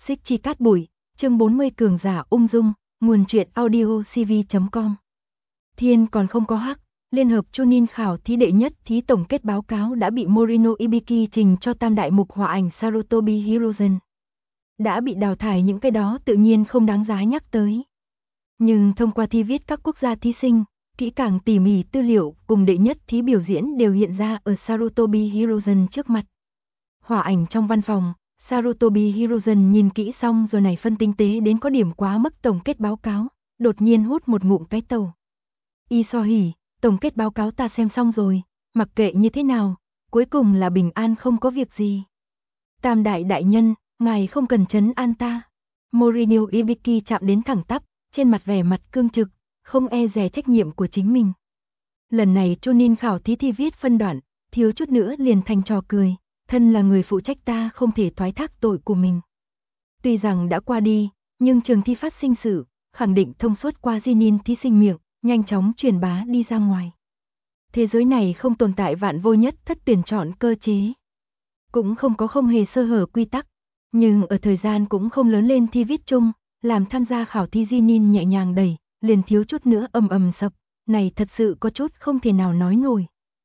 Xích chi cát bụi, chương 40 cường giả ung dung, nguồn truyện audio cv.com. Thiên còn không có hắc, Liên hợp Chunin khảo thí đệ nhất thí tổng kết báo cáo đã bị Morino Ibiki trình cho tam đại mục họa ảnh Sarutobi Hiruzen. Đã bị đào thải những cái đó tự nhiên không đáng giá nhắc tới. Nhưng thông qua thi viết các quốc gia thí sinh, kỹ càng tỉ mỉ tư liệu cùng đệ nhất thí biểu diễn đều hiện ra ở Sarutobi Hiruzen trước mặt. Họa ảnh trong văn phòng, Sarutobi Hiruzen nhìn kỹ xong rồi này phân tinh tế đến có điểm quá mức tổng kết báo cáo, đột nhiên hút một ngụm cái tàu. Isohi, tổng kết báo cáo ta xem xong rồi, mặc kệ như thế nào, cuối cùng là bình an không có việc gì. Tam đại đại nhân, ngài không cần trấn an ta. Morino Ibiki chạm đến thẳng tắp, trên mặt vẻ mặt cương trực, không e dè trách nhiệm của chính mình. Lần này Chunin khảo thí thi viết phân đoạn, thiếu chút nữa liền thành trò cười, thân là người phụ trách ta không thể thoái thác tội của mình. Tuy rằng đã qua đi, nhưng trường thi phát sinh sự, khẳng định thông suốt qua Jinin thí sinh miệng, nhanh chóng truyền bá đi ra ngoài. Thế giới này không tồn tại vạn vô nhất thất tuyển chọn cơ chế. Cũng không có không hề sơ hở quy tắc, nhưng ở thời gian cũng không lớn lên thi viết chung, làm tham gia khảo thi Jinin nhẹ nhàng đẩy, liền thiếu chút nữa ầm ầm sập, này thật sự có chút không thể nào nói nổi.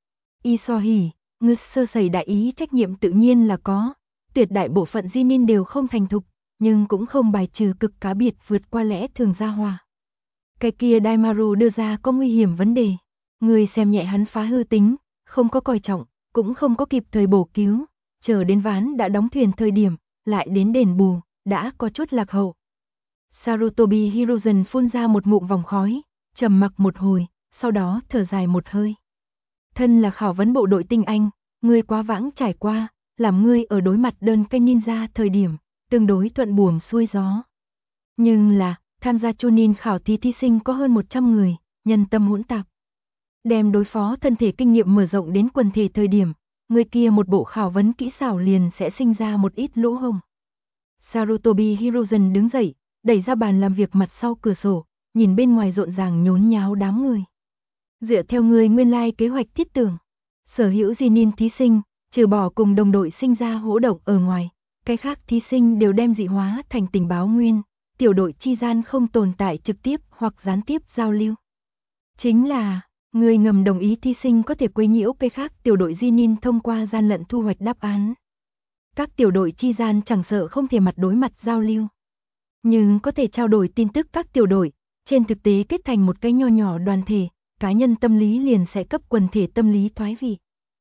Isohi, ngươi sơ sẩy đại ý trách nhiệm tự nhiên là có, tuyệt đại bộ phận Jinin đều không thành thục, nhưng cũng không bài trừ cực cá biệt vượt qua lẽ thường gia hòa. Cái kia Daimaru đưa ra có nguy hiểm vấn đề, người xem nhẹ hắn phá hư tính, không có coi trọng, cũng không có kịp thời bổ cứu, chờ đến ván đã đóng thuyền thời điểm, lại đến đền bù, đã có chút lạc hậu. Sarutobi Hiruzen phun ra một ngụm vòng khói, trầm mặc một hồi, sau đó thở dài một hơi. Thân là khảo vấn bộ đội tinh anh, ngươi quá vãng trải qua, làm ngươi ở đối mặt đơn cây ninja thời điểm, tương đối thuận buồm xuôi gió. Nhưng là, tham gia Chunin khảo thí thí sinh có hơn 100 người, nhân tâm hỗn tạp. Đem đối phó thân thể kinh nghiệm mở rộng đến quần thể thời điểm, người kia một bộ khảo vấn kỹ xảo liền sẽ sinh ra một ít lỗ hổng. Sarutobi Hiruzen đứng dậy, đẩy ra bàn làm việc mặt sau cửa sổ, nhìn bên ngoài rộn ràng nhốn nháo đám người. Dựa theo người nguyên lai kế hoạch thiết tưởng, sở hữu Jinin thí sinh, trừ bỏ cùng đồng đội sinh ra hỗn động ở ngoài, cái khác thí sinh đều đem dị hóa thành tình báo nguyên, tiểu đội chi gian không tồn tại trực tiếp hoặc gián tiếp giao lưu. Chính là, người ngầm đồng ý thí sinh có thể quấy nhiễu cái khác tiểu đội Jinin thông qua gian lận thu hoạch đáp án. Các tiểu đội chi gian chẳng sợ không thể mặt đối mặt giao lưu, nhưng có thể trao đổi tin tức các tiểu đội, trên thực tế kết thành một cái nho nhỏ đoàn thể, cá nhân tâm lý liền sẽ cấp quần thể tâm lý thoái vị.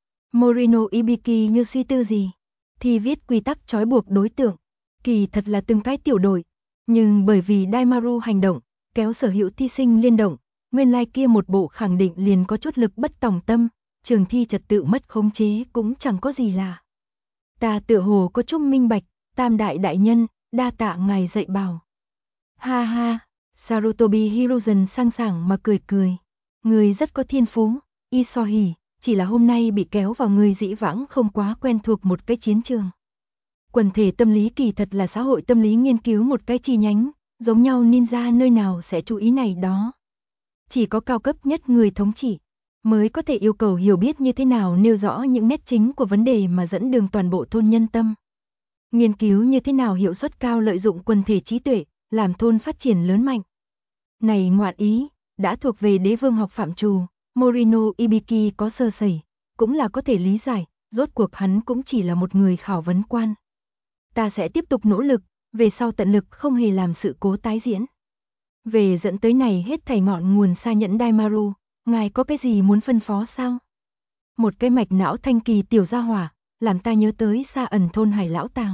Morino Ibiki như suy tư gì, thì viết quy tắc trói buộc đối tượng, kỳ thật là từng cái tiểu đội, nhưng bởi vì Daimaru hành động, kéo sở hữu thí sinh liên động, nguyên lai kia một bộ khẳng định liền có chút lực bất tòng tâm, trường thi trật tự mất khống chế cũng chẳng có gì lạ. Ta tựa hồ có chút minh bạch, tam đại đại nhân, đa tạ ngài dạy bảo. Ha ha, Sarutobi Hiruzen sang sảng mà cười cười. Người rất có thiên phú, Isohi, chỉ là hôm nay bị kéo vào người dĩ vãng không quá quen thuộc một cái chiến trường. Quần thể tâm lý kỳ thật là xã hội tâm lý nghiên cứu một cái chi nhánh, giống nhau ninja nơi nào sẽ chú ý này đó. Chỉ có cao cấp nhất người thống trị, mới có thể yêu cầu hiểu biết như thế nào nêu rõ những nét chính của vấn đề mà dẫn đường toàn bộ thôn nhân tâm. Nghiên cứu như thế nào hiệu suất cao lợi dụng quần thể trí tuệ, làm thôn phát triển lớn mạnh. Này ngoạn ý, đã thuộc về đế vương học phạm trù, Morino Ibiki có sơ sẩy, cũng là có thể lý giải, rốt cuộc hắn cũng chỉ là một người khảo vấn quan. Ta sẽ tiếp tục nỗ lực, về sau tận lực không hề làm sự cố tái diễn. Về dẫn tới này hết thảy ngọn nguồn xa nhẫn Daimaru, ngài có cái gì muốn phân phó sao? Một cái mạch não thanh kỳ tiểu gia hỏa, làm ta nhớ tới xa ẩn thôn Hải Lão Tàng.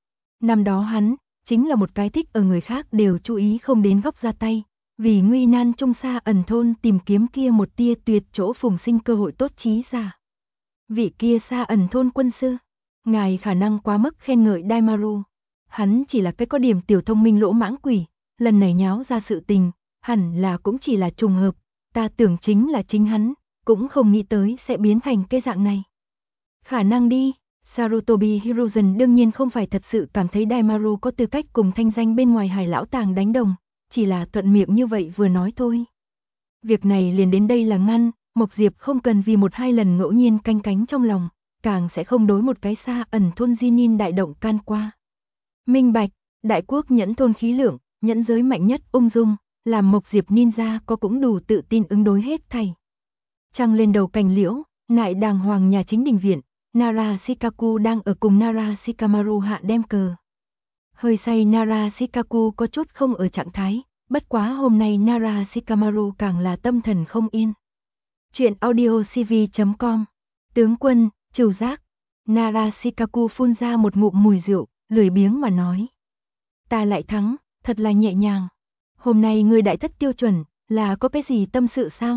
Năm đó hắn, chính là một cái thích ở người khác đều chú ý không đến góc ra tay, vì nguy nan trong xa ẩn thôn tìm kiếm kia một tia tuyệt chỗ phùng sinh cơ hội tốt trí giả. Vị kia xa ẩn thôn quân sư, ngài khả năng quá mức khen ngợi Daimaru. Hắn chỉ là cái có điểm tiểu thông minh lỗ mãng quỷ, lần này nháo ra sự tình, hẳn là cũng chỉ là trùng hợp, ta tưởng chính là chính hắn, cũng không nghĩ tới sẽ biến thành cái dạng này. Khả năng đi, Sarutobi Hiruzen đương nhiên không phải thật sự cảm thấy Daimaru có tư cách cùng thanh danh bên ngoài Hải Lão Tàng đánh đồng, chỉ là thuận miệng như vậy vừa nói thôi. Việc này liền đến đây là ngăn, Mộc Diệp không cần vì một hai lần ngẫu nhiên canh cánh trong lòng, càng sẽ không đối một cái xa ẩn thôn Jinin đại động can qua. Minh bạch, Đại quốc nhẫn thôn khí lượng, nhẫn giới mạnh nhất ung dung, làm Mộc Diệp Ninja có cũng đủ tự tin ứng đối hết thảy. Trăng lên đầu cành liễu, nại đàng hoàng nhà chính đình viện, Nara Shikaku đang ở cùng Nara Shikamaru hạ đem cờ. Hơi say Nara Shikaku có chút không ở trạng thái, bất quá hôm nay Nara Shikamaru càng là tâm thần không yên. Chuyện audio cv.com. Tướng quân, trừ giác. Nara Shikaku phun ra một ngụm mùi rượu, lười biếng mà nói. Ta lại thắng, thật là nhẹ nhàng. Hôm nay ngươi đại thất tiêu chuẩn, là có cái gì tâm sự sao?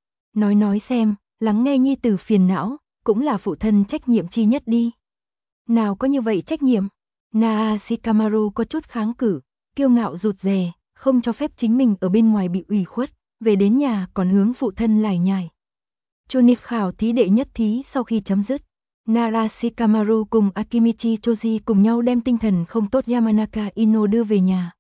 Nói xem, lắng nghe nhi tử phiền não, cũng là phụ thân trách nhiệm chi nhất đi. Nào có như vậy trách nhiệm? Nara Shikamaru có chút kháng cự, kiêu ngạo rụt rè, không cho phép chính mình ở bên ngoài bị ủy khuất, về đến nhà còn hướng phụ thân lải nhải. Chunin khảo thí đệ nhất thí sau khi chấm dứt, Nara Shikamaru cùng Akimichi Choji cùng nhau đem tinh thần không tốt Yamanaka Ino đưa về nhà.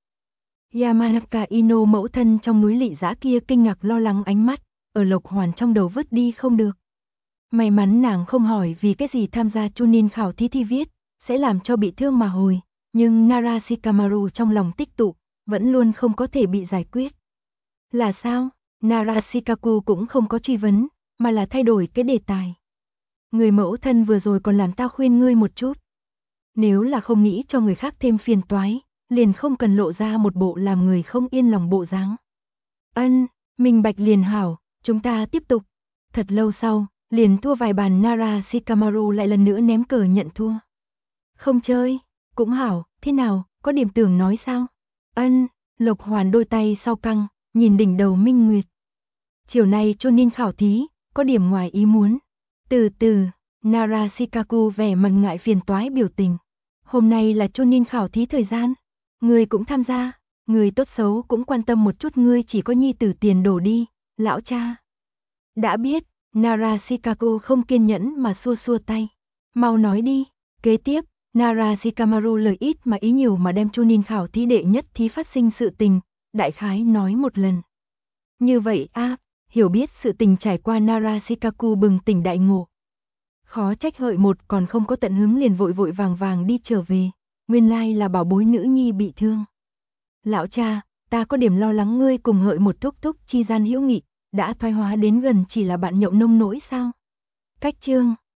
Yamanaka Ino mẫu thân trong núi lị dã kia kinh ngạc lo lắng ánh mắt, ở Lộc Hoàn trong đầu vứt đi không được. May mắn nàng không hỏi vì cái gì tham gia Chunin khảo thí thi viết, sẽ làm cho bị thương mà hồi, nhưng Nara Shikamaru trong lòng tích tụ, vẫn luôn không có thể bị giải quyết. Là sao? Nara Shikaku cũng không có truy vấn, mà là thay đổi cái đề tài. Người mẫu thân vừa rồi còn làm tao khuyên ngươi một chút. Nếu là không nghĩ cho người khác thêm phiền toái, liền không cần lộ ra một bộ làm người không yên lòng bộ dáng. Ân, minh bạch liền hảo, chúng ta tiếp tục. Thật lâu sau, liền thua vài bàn Nara Shikamaru lại lần nữa ném cờ nhận thua. Không chơi, cũng hảo, thế nào, có điểm tưởng nói sao? Ân, Lộc Hoàn đôi tay sau căng, nhìn đỉnh đầu minh nguyệt. Chiều nay Chunin khảo thí, có điểm ngoài ý muốn. Từ từ, Nara Shikaku vẻ mặt ngại phiền toái biểu tình. Hôm nay là Chunin khảo thí thời gian, ngươi cũng tham gia, người tốt xấu cũng quan tâm một chút ngươi chỉ có nhi tử tiền đổ đi, lão cha. Đã biết, Nara Shikaku không kiên nhẫn mà xua xua tay. Mau nói đi, kế tiếp, Nara Shikamaru lời ít mà ý nhiều mà đem Chunin khảo thí đệ nhất thí phát sinh sự tình, đại khái nói một lần. Như vậy hiểu biết sự tình trải qua Nara Shikaku bừng tỉnh đại ngộ. Khó trách Hợi một còn không có tận hứng liền vội vội vàng đi trở về, nguyên lai là bảo bối nữ nhi bị thương. Lão cha, ta có điểm lo lắng ngươi cùng Hợi một thúc thúc chi gian hữu nghị, đã thoái hóa đến gần chỉ là bạn nhậu nông nỗi sao? Cách chương